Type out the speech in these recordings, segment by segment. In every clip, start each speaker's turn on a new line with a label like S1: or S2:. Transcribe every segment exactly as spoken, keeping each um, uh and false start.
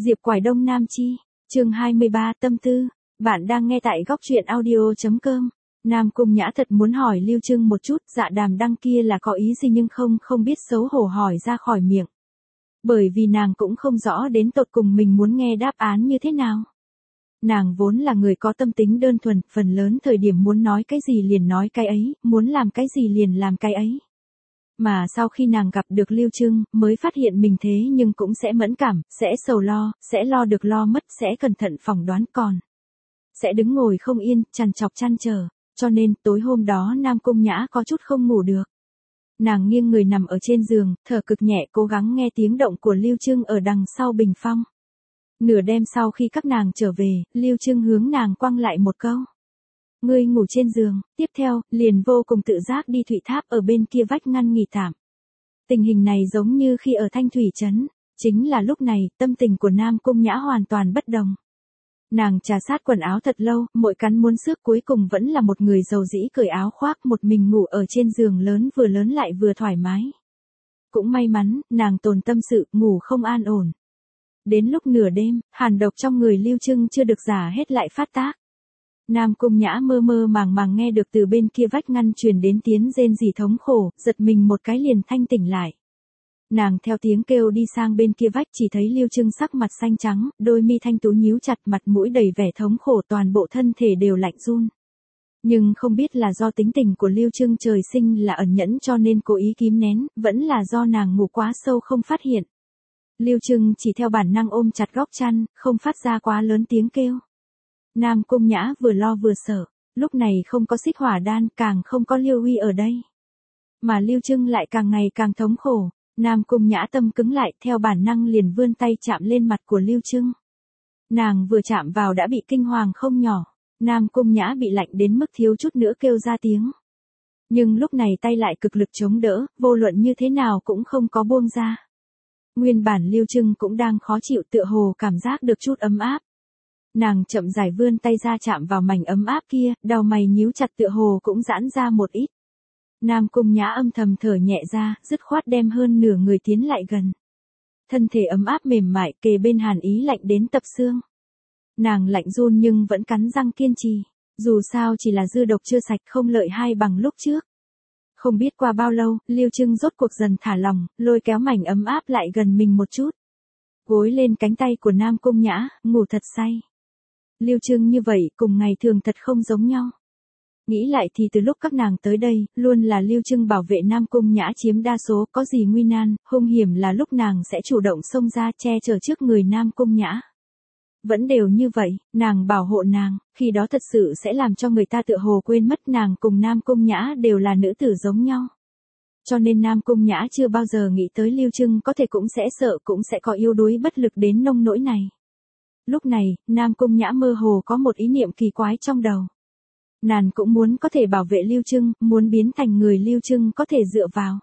S1: Diệp Quải Đông Nam Chi, chương hai mươi ba tâm tư, bạn đang nghe tại góc truyện audio.com. Nam Cung Nhã thật muốn hỏi Lưu Trưng một chút, Dạ Đàm Đăng kia là có ý gì nhưng không không biết xấu hổ hỏi ra khỏi miệng. Bởi vì nàng cũng không rõ đến tột cùng mình muốn nghe đáp án như thế nào. Nàng vốn là người có tâm tính đơn thuần, phần lớn thời điểm muốn nói cái gì liền nói cái ấy, muốn làm cái gì liền làm cái ấy. Mà sau khi nàng gặp được Lưu Trưng, mới phát hiện mình thế nhưng cũng sẽ mẫn cảm, sẽ sầu lo, sẽ lo được lo mất, sẽ cẩn thận phỏng đoán còn. Sẽ đứng ngồi không yên, trằn trọc trăn trở, cho nên tối hôm đó Nam Cung Nhã có chút không ngủ được. Nàng nghiêng người nằm ở trên giường, thở cực nhẹ cố gắng nghe tiếng động của Lưu Trưng ở đằng sau bình phong. Nửa đêm sau khi các nàng trở về, Lưu Trưng hướng nàng quăng lại một câu. Ngươi ngủ trên giường, tiếp theo, liền vô cùng tự giác đi Thụy Tháp ở bên kia vách ngăn nghỉ tạm. Tình hình này giống như khi ở Thanh Thủy Trấn, chính là lúc này, tâm tình của Nam Cung Nhã hoàn toàn bất đồng. Nàng trà sát quần áo thật lâu, mỗi cắn muốn xước cuối cùng vẫn là một người giàu dĩ cởi áo khoác một mình ngủ ở trên giường lớn vừa lớn lại vừa thoải mái. Cũng may mắn, nàng tồn tâm sự, ngủ không an ổn. Đến lúc nửa đêm, hàn độc trong người Lưu Trưng chưa được giả hết lại phát tác. Nam Cung Nhã mơ mơ màng màng nghe được từ bên kia vách ngăn truyền đến tiếng rên rỉ thống khổ, giật mình một cái liền thanh tỉnh lại. Nàng theo tiếng kêu đi sang bên kia vách chỉ thấy Lưu Trưng sắc mặt xanh trắng, đôi mi thanh tú nhíu chặt, mặt mũi đầy vẻ thống khổ, toàn bộ thân thể đều lạnh run. Nhưng không biết là do tính tình của Lưu Trưng trời sinh là ẩn nhẫn cho nên cố ý kìm nén, vẫn là do nàng ngủ quá sâu không phát hiện. Lưu Trưng chỉ theo bản năng ôm chặt góc chăn, không phát ra quá lớn tiếng kêu. Nam Cung Nhã vừa lo vừa sợ, lúc này không có Xích Hỏa Đan, càng không có Lưu Uy ở đây. Mà Lưu Trưng lại càng ngày càng thống khổ, Nam Cung Nhã tâm cứng lại, theo bản năng liền vươn tay chạm lên mặt của Lưu Trưng. Nàng vừa chạm vào đã bị kinh hoàng không nhỏ, Nam Cung Nhã bị lạnh đến mức thiếu chút nữa kêu ra tiếng. Nhưng lúc này tay lại cực lực chống đỡ, vô luận như thế nào cũng không có buông ra. Nguyên bản Lưu Trưng cũng đang khó chịu, tựa hồ cảm giác được chút ấm áp. Nàng chậm rãi vươn tay ra chạm vào mảnh ấm áp kia, đầu mày nhíu chặt tựa hồ cũng giãn ra một ít. Nam Cung Nhã âm thầm thở nhẹ ra, dứt khoát đem hơn nửa người tiến lại gần. Thân thể ấm áp mềm mại kề bên hàn ý lạnh đến tập xương. Nàng lạnh run nhưng vẫn cắn răng kiên trì, dù sao chỉ là dư độc chưa sạch không lợi hay bằng lúc trước. Không biết qua bao lâu, Lưu Trưng rốt cuộc dần thả lòng, lôi kéo mảnh ấm áp lại gần mình một chút. Gối lên cánh tay của Nam Cung Nhã, ngủ thật say. Lưu Trưng như vậy, cùng ngày thường thật không giống nhau. Nghĩ lại thì từ lúc các nàng tới đây, luôn là Lưu Trưng bảo vệ Nam Cung Nhã chiếm đa số, có gì nguy nan, hung hiểm là lúc nàng sẽ chủ động xông ra che chở trước người Nam Cung Nhã. Vẫn đều như vậy, nàng bảo hộ nàng, khi đó thật sự sẽ làm cho người ta tựa hồ quên mất nàng cùng Nam Cung Nhã đều là nữ tử giống nhau. Cho nên Nam Cung Nhã chưa bao giờ nghĩ tới Lưu Trưng có thể cũng sẽ sợ cũng sẽ có yếu đuối bất lực đến nông nỗi này. Lúc này, Nam Cung Nhã mơ hồ có một ý niệm kỳ quái trong đầu. Nàng cũng muốn có thể bảo vệ Lưu Trưng, muốn biến thành người Lưu Trưng có thể dựa vào.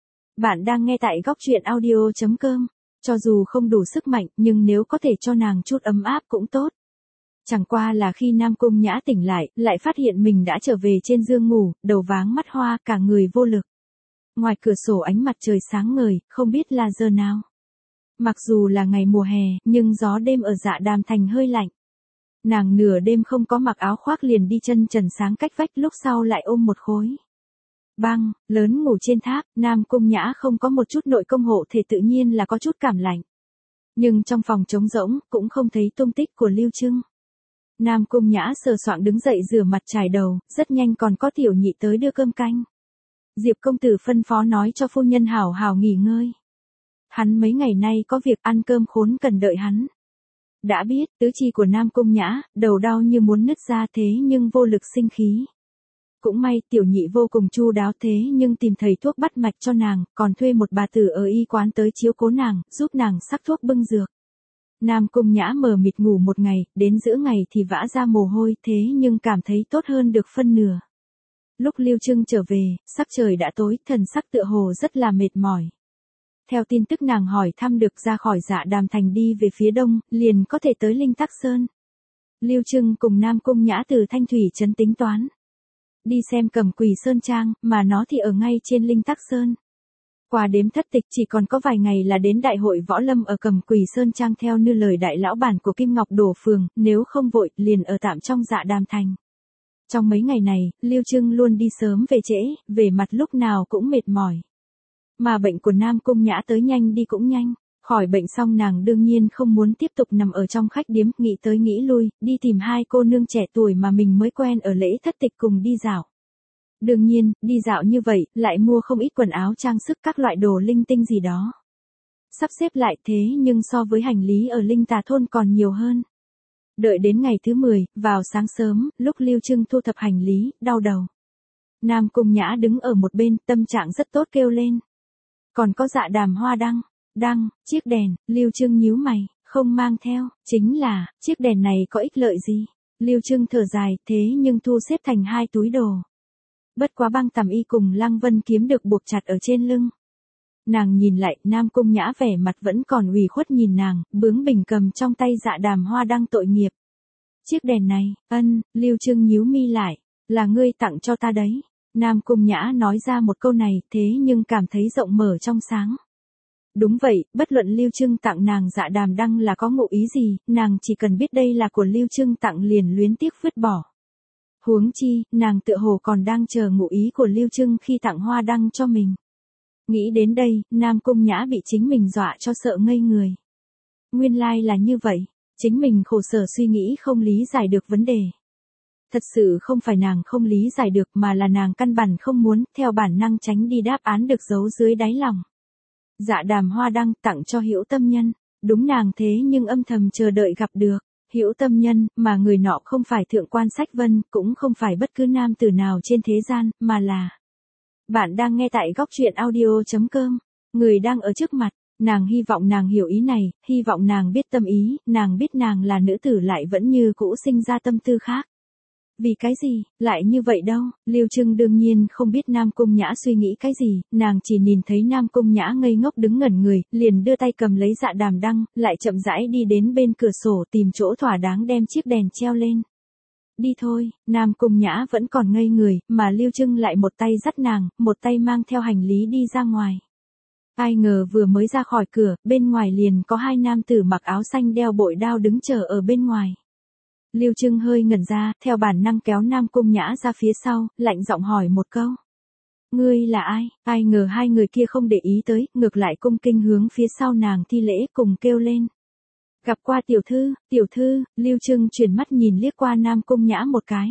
S1: Bạn đang nghe tại góc truyện audio.com. Cho dù không đủ sức mạnh, nhưng nếu có thể cho nàng chút ấm áp cũng tốt. Chẳng qua là khi Nam Cung Nhã tỉnh lại, lại phát hiện mình đã trở về trên giường ngủ, đầu váng mắt hoa, cả người vô lực. Ngoài cửa sổ ánh mặt trời sáng ngời, không biết là giờ nào. Mặc dù là ngày mùa hè, nhưng gió đêm ở Dạ Đàm Thành hơi lạnh. Nàng nửa đêm không có mặc áo khoác liền đi chân trần sáng cách vách, lúc sau lại ôm một khối băng, lớn ngủ trên tháp. Nam Cung Nhã không có một chút nội công hộ thể tự nhiên là có chút cảm lạnh. Nhưng trong phòng trống rỗng, cũng không thấy tung tích của Lưu Trưng. Nam Cung Nhã sờ soạng đứng dậy rửa mặt chải đầu, rất nhanh còn có tiểu nhị tới đưa cơm canh. Diệp công tử phân phó nói cho phu nhân hảo hảo nghỉ ngơi. Hắn mấy ngày nay có việc ăn cơm khốn cần đợi hắn. Đã biết, tứ chi của Nam Cung Nhã, đầu đau như muốn nứt ra thế nhưng vô lực sinh khí. Cũng may, tiểu nhị vô cùng chu đáo thế nhưng tìm thầy thuốc bắt mạch cho nàng, còn thuê một bà tử ở y quán tới chiếu cố nàng, giúp nàng sắc thuốc bưng dược. Nam Cung Nhã mờ mịt ngủ một ngày, đến giữa ngày thì vã ra mồ hôi thế nhưng cảm thấy tốt hơn được phân nửa. Lúc Lưu Trưng trở về, sắc trời đã tối, thần sắc tựa hồ rất là mệt mỏi. Theo tin tức nàng hỏi thăm được ra khỏi Dạ Đàm Thành đi về phía đông, liền có thể tới Linh Tắc Sơn. Lưu Trưng cùng Nam Cung Nhã từ Thanh Thủy Trấn tính toán đi xem Cẩm Quỳ Sơn Trang, mà nó thì ở ngay trên Linh Tắc Sơn. Qua đếm thất tịch chỉ còn có vài ngày là đến đại hội võ lâm ở Cầm Quỳ Sơn Trang theo như lời đại lão bản của Kim Ngọc Đổ Phường, nếu không vội, liền ở tạm trong Dạ Đàm Thành. Trong mấy ngày này, Lưu Trưng luôn đi sớm về trễ, về mặt lúc nào cũng mệt mỏi. Mà bệnh của Nam Cung Nhã tới nhanh đi cũng nhanh, khỏi bệnh xong nàng đương nhiên không muốn tiếp tục nằm ở trong khách điếm, nghĩ tới nghĩ lui, đi tìm hai cô nương trẻ tuổi mà mình mới quen ở lễ thất tịch cùng đi dạo. Đương nhiên, đi dạo như vậy, lại mua không ít quần áo trang sức các loại đồ linh tinh gì đó. Sắp xếp lại thế nhưng so với hành lý ở Linh Tà Thôn còn nhiều hơn. Đợi đến ngày thứ mười, vào sáng sớm, lúc Lưu Trưng thu thập hành lý, đau đầu. Nam Cung Nhã đứng ở một bên, tâm trạng rất tốt kêu lên. Còn có Dạ Đàm Hoa đăng, đăng, chiếc đèn, Lưu Trưng nhíu mày, không mang theo, chính là, chiếc đèn này có ích lợi gì? Lưu Trưng thở dài, thế nhưng thu xếp thành hai túi đồ. Bất quá băng tằm y cùng Lăng Vân Kiếm được buộc chặt ở trên lưng. Nàng nhìn lại, Nam Cung Nhã vẻ mặt vẫn còn ủy khuất nhìn nàng, bướng bỉnh cầm trong tay Dạ Đàm Hoa đăng tội nghiệp. Chiếc đèn này, ân, Lưu Trưng nhíu mi lại, là ngươi tặng cho ta đấy. Nam Cung Nhã nói ra một câu này, thế nhưng cảm thấy rộng mở trong sáng. Đúng vậy, bất luận Lưu Trưng tặng nàng Dạ Đàm đăng là có ngụ ý gì, nàng chỉ cần biết đây là của Lưu Trưng tặng liền luyến tiếc vứt bỏ. Huống chi, nàng tựa hồ còn đang chờ ngụ ý của Lưu Trưng khi tặng hoa đăng cho mình. Nghĩ đến đây, Nam Cung Nhã bị chính mình dọa cho sợ ngây người. Nguyên lai là như vậy, chính mình khổ sở suy nghĩ không lý giải được vấn đề. Thật sự không phải nàng không lý giải được mà là nàng căn bản không muốn, theo bản năng tránh đi đáp án được giấu dưới đáy lòng. Dạ Đàm Hoa đăng tặng cho Hữu Tâm Nhân, đúng nàng thế nhưng âm thầm chờ đợi gặp được. Hữu Tâm Nhân, mà người nọ không phải thượng quan Sách Vân, cũng không phải bất cứ nam tử nào trên thế gian, mà là... Bạn đang nghe tại góc truyện audio chấm com, người đang ở trước mặt, nàng hy vọng nàng hiểu ý này, hy vọng nàng biết tâm ý, nàng biết nàng là nữ tử lại vẫn như cũ sinh ra tâm tư khác. Vì cái gì, lại như vậy đâu, Lưu Trưng đương nhiên không biết Nam Cung Nhã suy nghĩ cái gì, nàng chỉ nhìn thấy Nam Cung Nhã ngây ngốc đứng ngẩn người, liền đưa tay cầm lấy Dạ Đàm đăng, lại chậm rãi đi đến bên cửa sổ tìm chỗ thỏa đáng đem chiếc đèn treo lên. Đi thôi, Nam Cung Nhã vẫn còn ngây người, mà Lưu Trưng lại một tay dắt nàng, một tay mang theo hành lý đi ra ngoài. Ai ngờ vừa mới ra khỏi cửa, bên ngoài liền có hai nam tử mặc áo xanh đeo bội đao đứng chờ ở bên ngoài. Lưu Trưng hơi ngẩn ra, theo bản năng kéo Nam Cung Nhã ra phía sau, lạnh giọng hỏi một câu. Ngươi là ai? Ai ngờ hai người kia không để ý tới, ngược lại cung kinh hướng phía sau nàng thi lễ cùng kêu lên. Gặp qua tiểu thư, tiểu thư, Lưu Trưng chuyển mắt nhìn liếc qua Nam Cung Nhã một cái.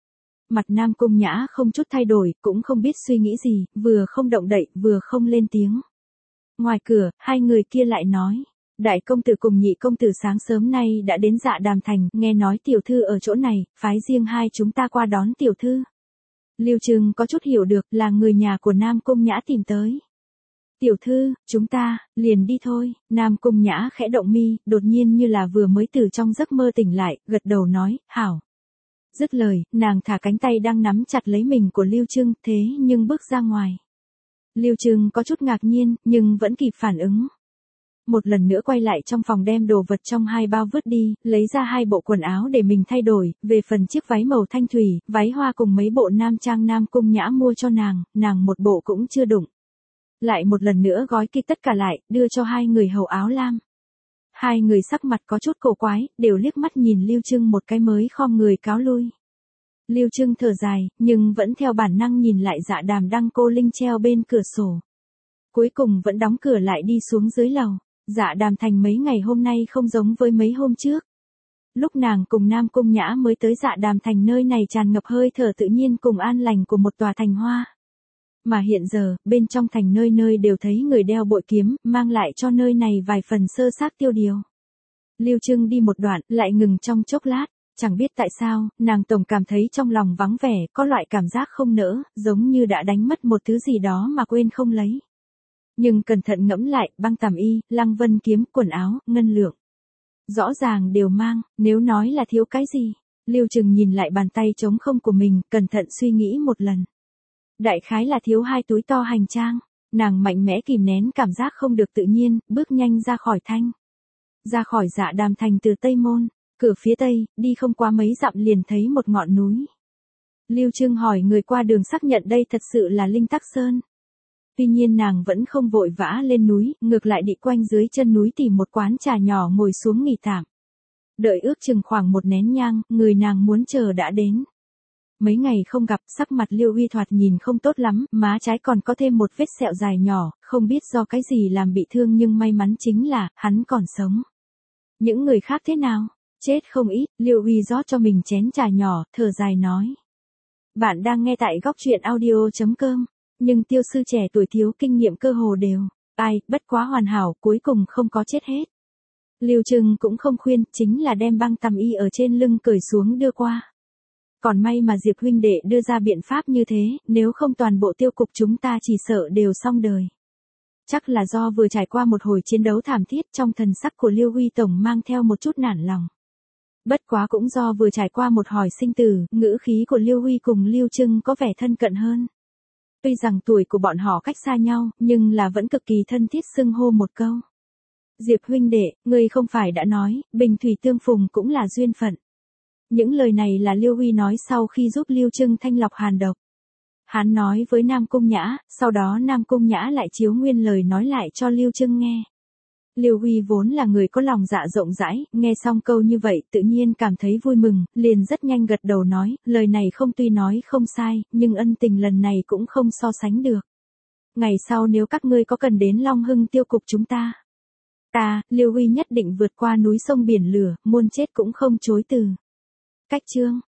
S1: Mặt Nam Cung Nhã không chút thay đổi, cũng không biết suy nghĩ gì, vừa không động đậy, vừa không lên tiếng. Ngoài cửa, hai người kia lại nói. Đại công tử cùng nhị công tử sáng sớm nay đã đến Dạ Đàm Thành, nghe nói tiểu thư ở chỗ này, phái riêng hai chúng ta qua đón tiểu thư. Lưu Trưng có chút hiểu được là người nhà của Nam Cung Nhã tìm tới. Tiểu thư, chúng ta, liền đi thôi, Nam Cung Nhã khẽ động mi, đột nhiên như là vừa mới từ trong giấc mơ tỉnh lại, gật đầu nói, hảo. Dứt lời, nàng thả cánh tay đang nắm chặt lấy mình của Lưu Trưng, thế nhưng bước ra ngoài. Lưu Trưng có chút ngạc nhiên, nhưng vẫn kịp phản ứng. Một lần nữa quay lại trong phòng đem đồ vật trong hai bao vứt đi, lấy ra hai bộ quần áo để mình thay đổi, về phần chiếc váy màu thanh thủy, váy hoa cùng mấy bộ nam trang Nam Cung Nhã mua cho nàng, nàng một bộ cũng chưa đụng. Lại một lần nữa gói kỹ tất cả lại, đưa cho hai người hầu áo lam. Hai người sắc mặt có chút cổ quái, đều liếc mắt nhìn Lưu Trưng một cái mới khom người cáo lui. Lưu Trưng thở dài, nhưng vẫn theo bản năng nhìn lại Dạ Đàm đăng cô linh treo bên cửa sổ. Cuối cùng vẫn đóng cửa lại đi xuống dưới lầu. Dạ Đàm Thành mấy ngày hôm nay không giống với mấy hôm trước. Lúc nàng cùng Nam Cung Nhã mới tới Dạ Đàm Thành, nơi này tràn ngập hơi thở tự nhiên cùng an lành của một tòa thành hoa. Mà hiện giờ, bên trong thành nơi nơi đều thấy người đeo bội kiếm, mang lại cho nơi này vài phần sơ xác tiêu điều. Lưu Trưng đi một đoạn, lại ngừng trong chốc lát, chẳng biết tại sao, nàng tổng cảm thấy trong lòng vắng vẻ, có loại cảm giác không nỡ, giống như đã đánh mất một thứ gì đó mà quên không lấy. Nhưng cẩn thận ngẫm lại, băng tằm y, Lăng Vân Kiếm, quần áo, ngân lượng. Rõ ràng đều mang, nếu nói là thiếu cái gì. Lưu Trừng nhìn lại bàn tay trống không của mình, cẩn thận suy nghĩ một lần. Đại khái là thiếu hai túi to hành trang. Nàng mạnh mẽ kìm nén cảm giác không được tự nhiên, bước nhanh ra khỏi thanh. Ra khỏi Dạ Đàm Thành từ Tây Môn, cửa phía Tây, đi không quá mấy dặm liền thấy một ngọn núi. Lưu Trưng hỏi người qua đường xác nhận đây thật sự là Linh Tắc Sơn. Tuy nhiên nàng vẫn không vội vã lên núi, ngược lại đi quanh dưới chân núi tìm một quán trà nhỏ ngồi xuống nghỉ tạm. Đợi ước chừng khoảng một nén nhang, người nàng muốn chờ đã đến. Mấy ngày không gặp, sắc mặt Liêu Uy thoạt nhìn không tốt lắm, má trái còn có thêm một vết sẹo dài nhỏ, không biết do cái gì làm bị thương nhưng may mắn chính là, hắn còn sống. Những người khác thế nào? Chết không ít, Liêu Uy rót cho mình chén trà nhỏ, thở dài nói. Bạn đang nghe tại góc truyện audio chấm com, nhưng tiêu sư trẻ tuổi thiếu kinh nghiệm cơ hồ đều, ai, bất quá hoàn hảo, cuối cùng không có chết hết. Lưu Trừng cũng không khuyên, chính là đem băng tằm y ở trên lưng cởi xuống đưa qua. Còn may mà Diệp huynh đệ đưa ra biện pháp như thế, nếu không toàn bộ tiêu cục chúng ta chỉ sợ đều xong đời. Chắc là do vừa trải qua một hồi chiến đấu thảm thiết, trong thần sắc của Liêu Huy Tổng mang theo một chút nản lòng. Bất quá cũng do vừa trải qua một hồi sinh tử, ngữ khí của Liêu Huy cùng Lưu Trừng có vẻ thân cận hơn. Tuy rằng tuổi của bọn họ cách xa nhau, nhưng là vẫn cực kỳ thân thiết xưng hô một câu. Diệp huynh đệ, ngươi không phải đã nói, bình thủy tương phùng cũng là duyên phận. Những lời này là Liêu Huy nói sau khi giúp Lưu Trừng thanh lọc hàn độc. Hắn nói với Nam Cung Nhã, sau đó Nam Cung Nhã lại chiếu nguyên lời nói lại cho Lưu Trừng nghe. Liêu Huy vốn là người có lòng dạ rộng rãi, nghe xong câu như vậy tự nhiên cảm thấy vui mừng, liền rất nhanh gật đầu nói, lời này không tuy nói không sai, nhưng ân tình lần này cũng không so sánh được. Ngày sau nếu các ngươi có cần đến Long Hưng tiêu cục chúng ta, ta, Liêu Huy nhất định vượt qua núi sông biển lửa, muôn chết cũng không chối từ. Cách chương